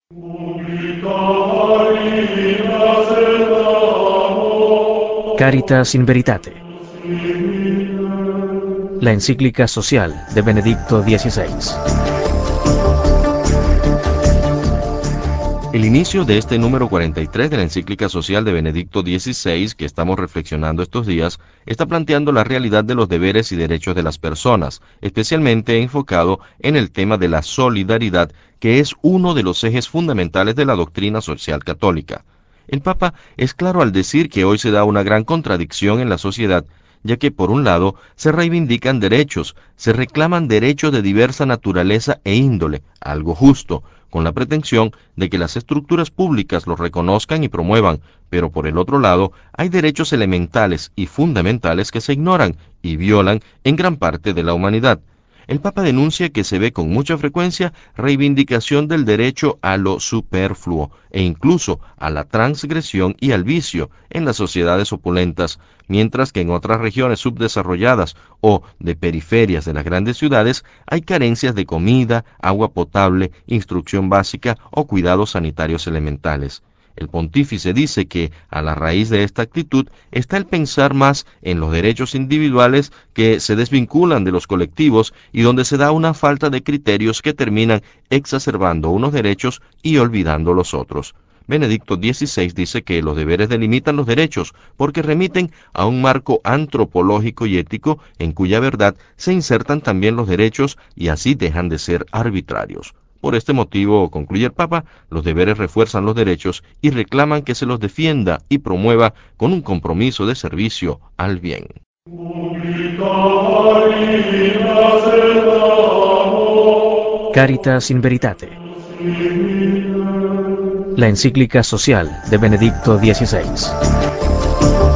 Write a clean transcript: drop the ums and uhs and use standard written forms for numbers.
Caritas in Veritate. La encíclica social de Benedicto XVI. El inicio de este número 43 de la encíclica social de Benedicto XVI, que estamos reflexionando estos días, está planteando la realidad de los deberes y derechos de las personas, especialmente enfocado en el tema de la solidaridad, que es uno de los ejes fundamentales de la doctrina social católica. El Papa es claro al decir que hoy se da una gran contradicción en la sociedad, ya que por un lado se reivindican derechos, se reclaman derechos de diversa naturaleza e índole, algo justo, con la pretensión de que las estructuras públicas los reconozcan y promuevan, pero por el otro lado hay derechos elementales y fundamentales que se ignoran y violan en gran parte de la humanidad. El Papa denuncia que se ve con mucha frecuencia reivindicación del derecho a lo superfluo e incluso a la transgresión y al vicio en las sociedades opulentas, mientras que en otras regiones subdesarrolladas o de periferias de las grandes ciudades hay carencias de comida, agua potable, instrucción básica o cuidados sanitarios elementales. El pontífice dice que a la raíz de esta actitud está el pensar más en los derechos individuales que se desvinculan de los colectivos y donde se da una falta de criterios que terminan exacerbando unos derechos y olvidando los otros. Benedicto XVI dice que los deberes delimitan los derechos porque remiten a un marco antropológico y ético en cuya verdad se insertan también los derechos y así dejan de ser arbitrarios. Por este motivo, concluye el Papa, los deberes refuerzan los derechos y reclaman que se los defienda y promueva con un compromiso de servicio al bien. Caritas in Veritate. La encíclica social de Benedicto XVI.